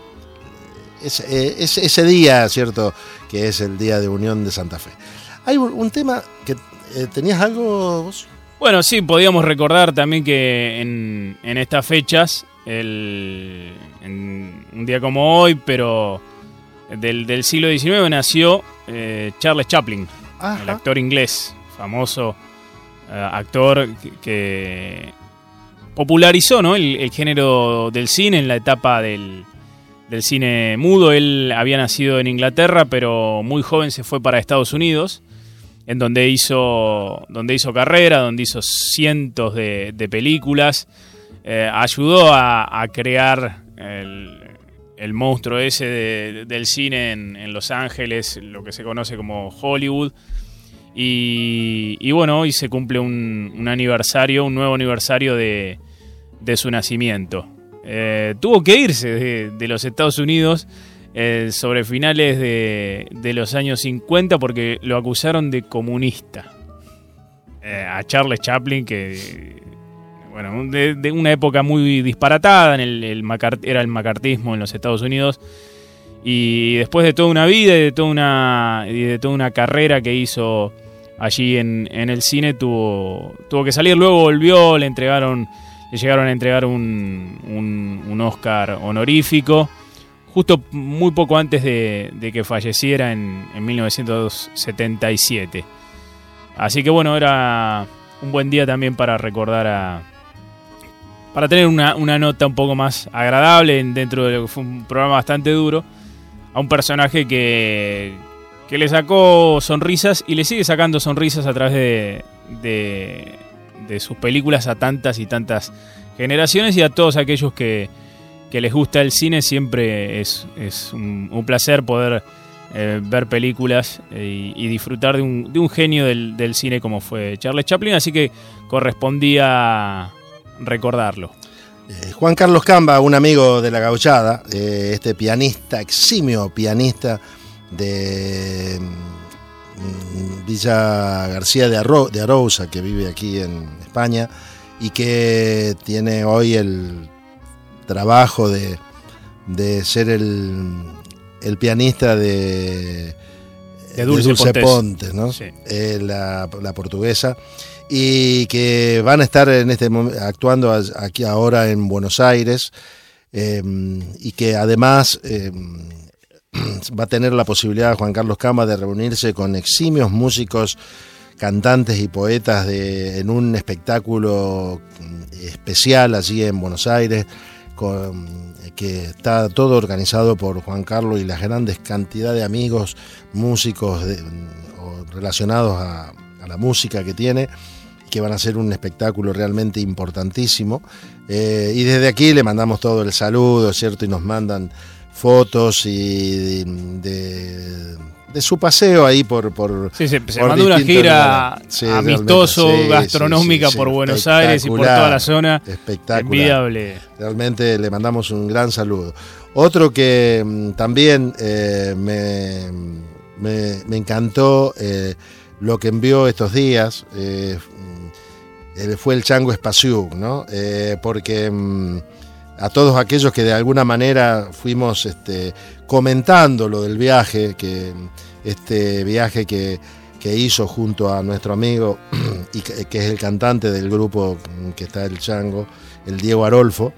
día, ¿cierto? Que es el Día de Unión de Santa Fe. Hay un tema que... ¿tenías algo vos? Bueno, sí, podíamos recordar también que en estas fechas, en un día como hoy, pero del siglo XIX, nació Charles Chaplin. Ajá. El actor inglés, famoso actor que popularizó, ¿no? el género del cine en la etapa del cine mudo. Él había nacido en Inglaterra, pero muy joven se fue para Estados Unidos, en donde hizo carrera, donde hizo cientos de películas, ayudó a crear el monstruo ese del cine en Los Ángeles, lo que se conoce como Hollywood, y bueno, hoy se cumple un nuevo aniversario de su nacimiento. Tuvo que irse de los Estados Unidos sobre finales de los años 50 porque lo acusaron de comunista. A Charles Chaplin, que bueno, de una época muy disparatada, era el macartismo en los Estados Unidos, y después de toda una vida y de toda una carrera que hizo allí en el cine, tuvo que salir. Luego volvió, le llegaron a entregar un Oscar honorífico justo muy poco antes de que falleciera en 1977. Así que bueno, era un buen día también para recordar para tener una nota un poco más agradable dentro de lo que fue un programa bastante duro, a un personaje que le sacó sonrisas y le sigue sacando sonrisas a través de sus películas a tantas y tantas generaciones, y a todos aquellos que les gusta el cine. Siempre es un placer poder ver películas y disfrutar de un genio del cine como fue Charles Chaplin, así que correspondía recordarlo. Juan Carlos Camba, un amigo de la gauchada, este pianista, eximio pianista de Villa García de Arousa, que vive aquí en España y que tiene hoy el trabajo de ser el pianista de Dulce Pontes, ¿no? Sí. La portuguesa, y que van a estar en este momento actuando aquí ahora en Buenos Aires, y que además va a tener la posibilidad Juan Carlos Camba de reunirse con eximios músicos, cantantes y poetas en un espectáculo especial allí en Buenos Aires, que está todo organizado por Juan Carlos y la grandes cantidad de amigos músicos relacionados a la música que tiene, que van a hacer un espectáculo realmente importantísimo, y desde aquí le mandamos todo el saludo, ¿cierto? Y nos mandan fotos y de su paseo ahí por se mandó una gira amistoso, gastronómica por Buenos Aires y por toda la zona. Espectacular. Envidiable. Realmente le mandamos un gran saludo. Otro que también me encantó lo que envió estos días fue el Chango Espasiuk, ¿no? Porque a todos aquellos que de alguna manera fuimos comentando lo del viaje, este viaje que hizo junto a nuestro amigo y que es el cantante del grupo que está el Chango, el Diego Arolfo,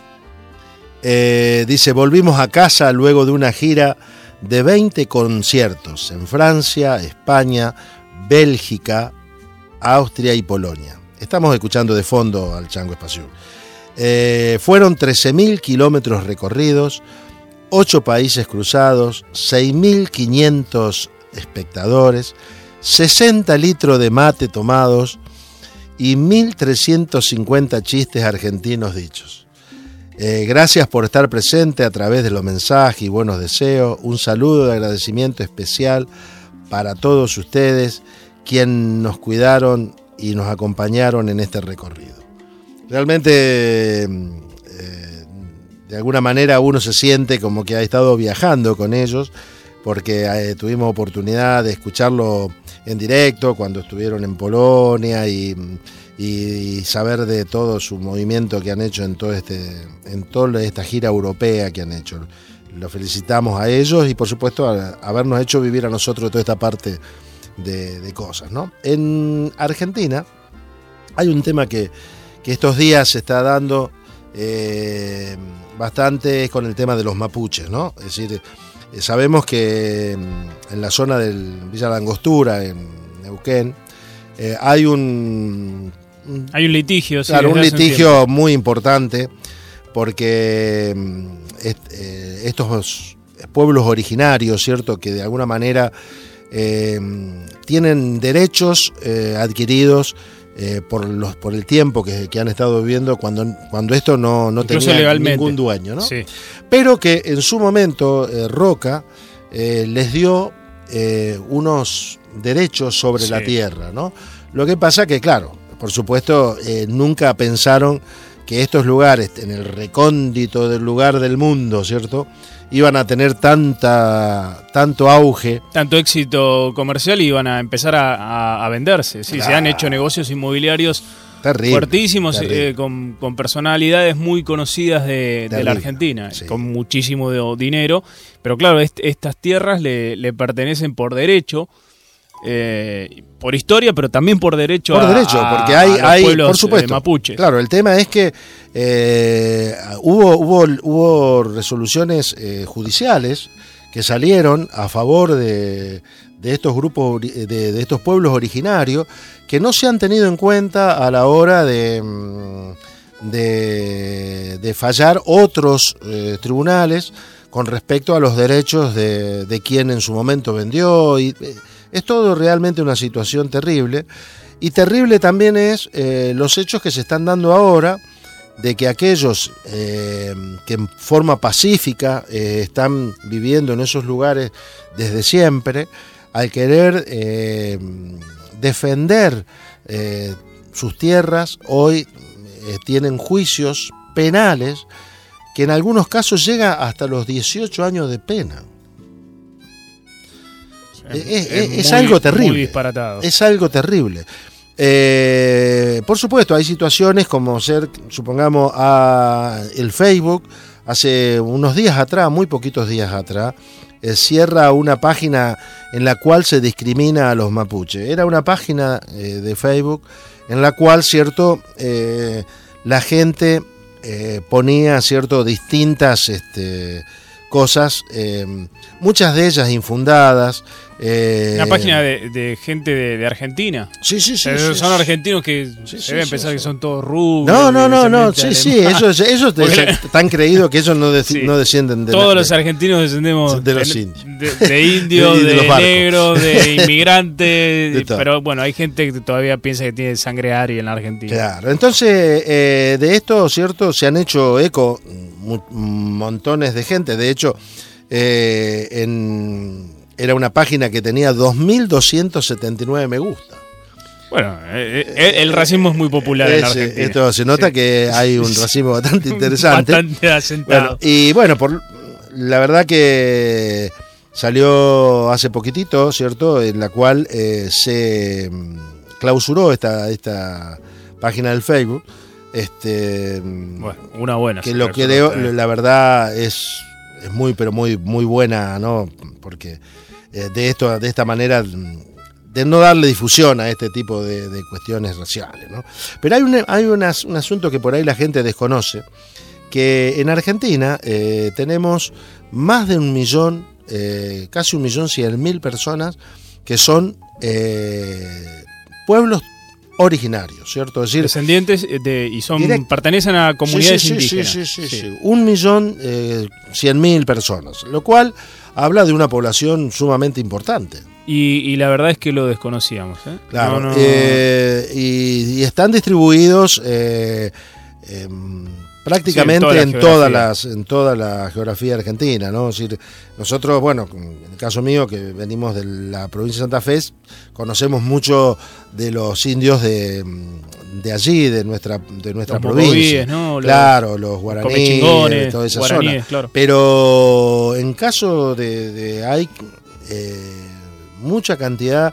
dice: volvimos a casa luego de una gira de 20 conciertos en Francia, España, Bélgica, Austria y Polonia. Estamos escuchando de fondo al Chango Espasiuk. Fueron 13.000 kilómetros recorridos, 8 países cruzados, 6.500 espectadores, 60 litros de mate tomados y 1.350 chistes argentinos dichos. Gracias por estar presente a través de los mensajes y buenos deseos. Un saludo de agradecimiento especial para todos ustedes, quienes nos cuidaron y nos acompañaron en este recorrido. Realmente, de alguna manera uno se siente como que ha estado viajando con ellos, porque tuvimos oportunidad de escucharlo en directo cuando estuvieron en Polonia y saber de todo su movimiento que han hecho en toda esta gira europea que han hecho. Los felicitamos a ellos y por supuesto a habernos hecho vivir a nosotros toda esta parte de cosas, ¿no? En Argentina hay un tema que estos días se está dando bastante con el tema de los mapuches, ¿no? Es decir, sabemos que en la zona del Villa La Angostura, en Neuquén, hay un litigio, sí, claro, un litigio muy importante, porque estos pueblos originarios, ¿cierto?, que de alguna manera tienen derechos adquiridos por el tiempo que han estado viviendo cuando esto no tenía ningún dueño, ¿no? Sí. Pero que en su momento Roca les dio unos derechos sobre la tierra, ¿no? Lo que pasa que, claro, por supuesto, nunca pensaron que estos lugares, en el recóndito del lugar del mundo, ¿cierto?, iban a tener tanto auge, tanto éxito comercial, y iban a empezar a venderse. Sí, claro. Se han hecho negocios inmobiliarios fuertísimos, con personalidades muy conocidas de la Argentina, sí, con muchísimo dinero, pero claro, estas tierras le pertenecen por derecho, por historia, pero también por derecho, porque hay los pueblos, por supuesto, mapuches. Claro, el tema es que hubo resoluciones judiciales que salieron a favor de estos grupos, de estos pueblos originarios, que no se han tenido en cuenta a la hora de fallar otros tribunales con respecto a los derechos de quien en su momento vendió. Y es todo realmente una situación terrible. Y terrible también es los hechos que se están dando ahora, de que aquellos que en forma pacífica están viviendo en esos lugares desde siempre, al querer defender sus tierras, hoy tienen juicios penales que en algunos casos llega hasta los 18 años de pena. Es algo terrible. Muy disparatado. Es algo terrible. Por supuesto, hay situaciones como supongamos, el Facebook, hace unos días atrás, muy poquitos días atrás, cierra una página en la cual se discrimina a los mapuches. Era una página de Facebook en la cual, cierto, la gente ponía, cierto, distintas cosas, muchas de ellas infundadas. Una página de gente de Argentina. Sí. Son argentinos que deben pensar que son todos rubios. No. Sí. Ellos están creídos que ellos no descienden de todos los argentinos descendemos de los indios. De indios, de negros, de inmigrantes. De pero bueno, hay gente que todavía piensa que tiene sangre aria en la Argentina. Claro, entonces de esto, cierto, se han hecho eco montones de gente. De hecho, era una página que tenía 2.279 me gusta. Bueno, el racismo es muy popular en Argentina. Esto se nota que hay un racismo bastante interesante. Bastante asentado. La verdad que salió hace poquitito, ¿cierto?, en la cual se clausuró esta página del Facebook. Una buena. Que lo que la verdad es muy, pero muy, muy buena, ¿no? Porque de esta manera de no darle difusión a este tipo de cuestiones raciales, ¿no? Pero hay un asunto que por ahí la gente desconoce, que en Argentina tenemos más de 1 millón, casi 1.100.000 personas que son pueblos originarios, ¿cierto? Es decir, descendientes pertenecen a comunidades indígenas. Sí. 1.100.000 personas, lo cual habla de una población sumamente importante. Y la verdad es que lo desconocíamos. Claro, y están distribuidos prácticamente en toda la geografía argentina, ¿no? Es decir, nosotros, bueno, en el caso mío, que venimos de la provincia de Santa Fe, conocemos mucho de los indios de allí, de nuestra provincia, ¿no? Los guaraníes, toda esa zona. Claro. Pero en caso hay mucha cantidad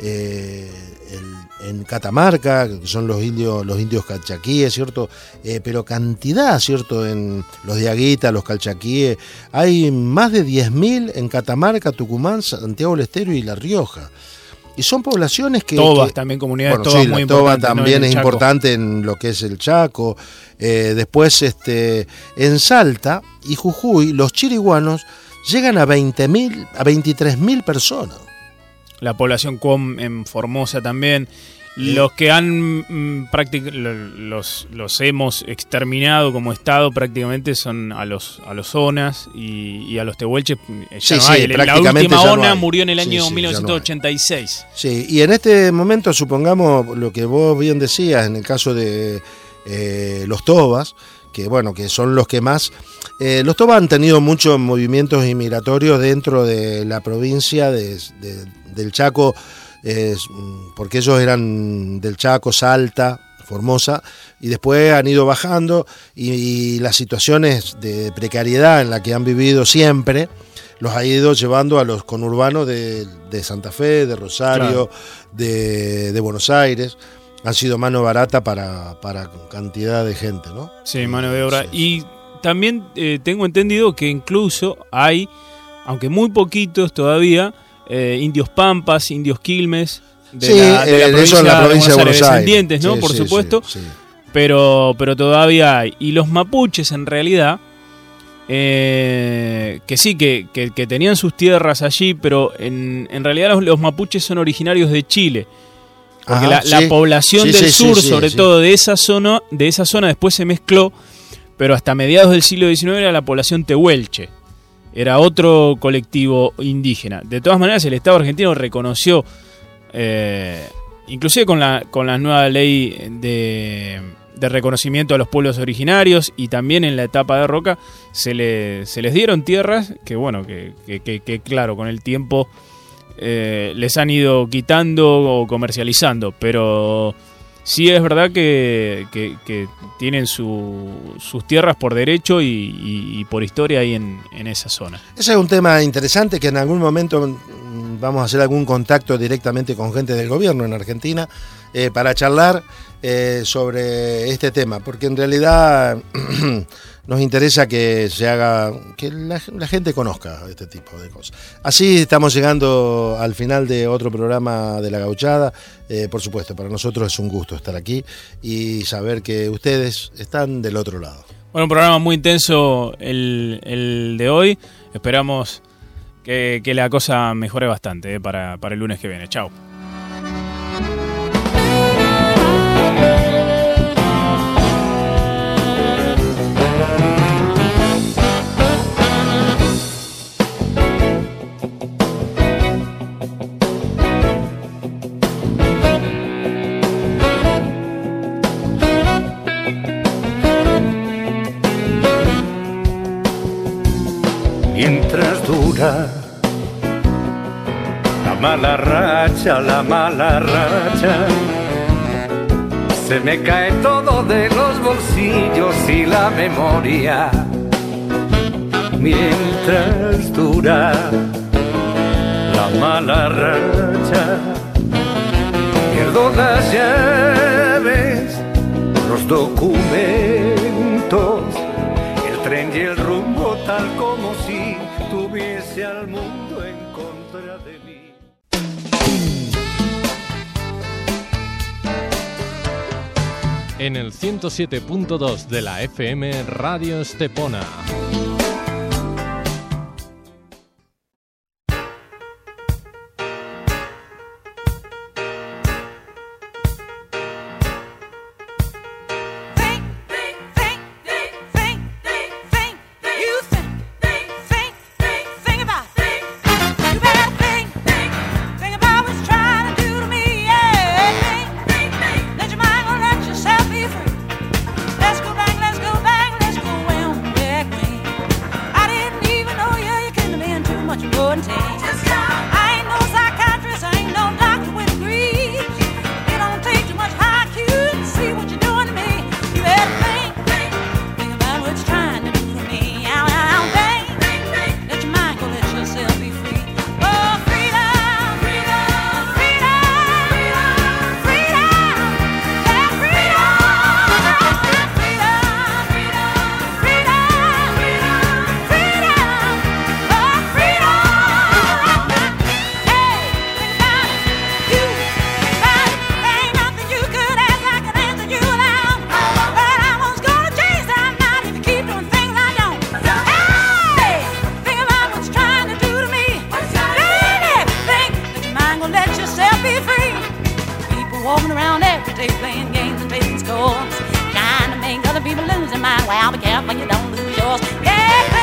en Catamarca, que son los indios calchaquíes, ¿cierto? Pero cantidad, ¿cierto? En los diaguitas, los calchaquíes, hay más de 10.000 en Catamarca, Tucumán, Santiago del Estero y La Rioja. Y son poblaciones que... Tobas también, comunidades Tobas muy importantes. Toba también, ¿no? Es Chaco. Importante en lo que es el Chaco. Después, en Salta y Jujuy, los chiriguanos llegan a 23.000 personas. La población com en Formosa también. Los que han los hemos exterminado como Estado prácticamente son a los Onas y a los Tehuelches. La última Ona murió en el año 1986. Sí, y en este momento, supongamos lo que vos bien decías, en el caso de los Tobas, que son los que más... los Tobas han tenido muchos movimientos inmigratorios dentro de la provincia del Chaco, porque ellos eran del Chaco, Salta, Formosa, y después han ido bajando y las situaciones de precariedad en la que han vivido siempre los ha ido llevando a los conurbanos de Santa Fe, de Rosario, claro, de Buenos Aires. Han sido mano barata para cantidad de gente, ¿no? Sí, mano de obra. Sí. Y también tengo entendido que incluso hay, aunque muy poquitos todavía, indios pampas, indios quilmes, de la provincia de Buenos Aires, descendientes, ¿no? Sí, por sí, supuesto. Sí, sí. Pero todavía hay. Y los mapuches, en realidad, que sí, que tenían sus tierras allí, pero en realidad los mapuches son originarios de Chile. Porque la población del sur, sobre todo de esa zona después se mezcló, pero hasta mediados del siglo XIX era la población tehuelche. Era otro colectivo indígena. De todas maneras, el Estado argentino reconoció, inclusive con la nueva ley de reconocimiento a los pueblos originarios, y también en la etapa de Roca se les dieron tierras que, bueno, que claro, con el tiempo les han ido quitando o comercializando, pero sí es verdad que tienen sus tierras por derecho y por historia ahí en esa zona. Ese es un tema interesante que en algún momento vamos a hacer algún contacto directamente con gente del gobierno en Argentina para charlar sobre este tema, porque en realidad nos interesa que se haga, que la gente conozca este tipo de cosas. Así estamos llegando al final de otro programa de La Gauchada. Por supuesto, para nosotros es un gusto estar aquí y saber que ustedes están del otro lado. Bueno, un programa muy intenso el de hoy. Esperamos que la cosa mejore bastante para el lunes que viene. Chao. Mientras dura la mala racha, se me cae todo de los bolsillos y la memoria. Mientras dura la mala racha, pierdo las llaves, los documentos, el tren y el rumbo, tal como si tuviese al mundo en contra de mí. En el 107.2 de la FM Radio Estepona. Walking around every day playing games and making scores, trying to make other people lose their mind. Well, be careful you don't lose yours. Yeah.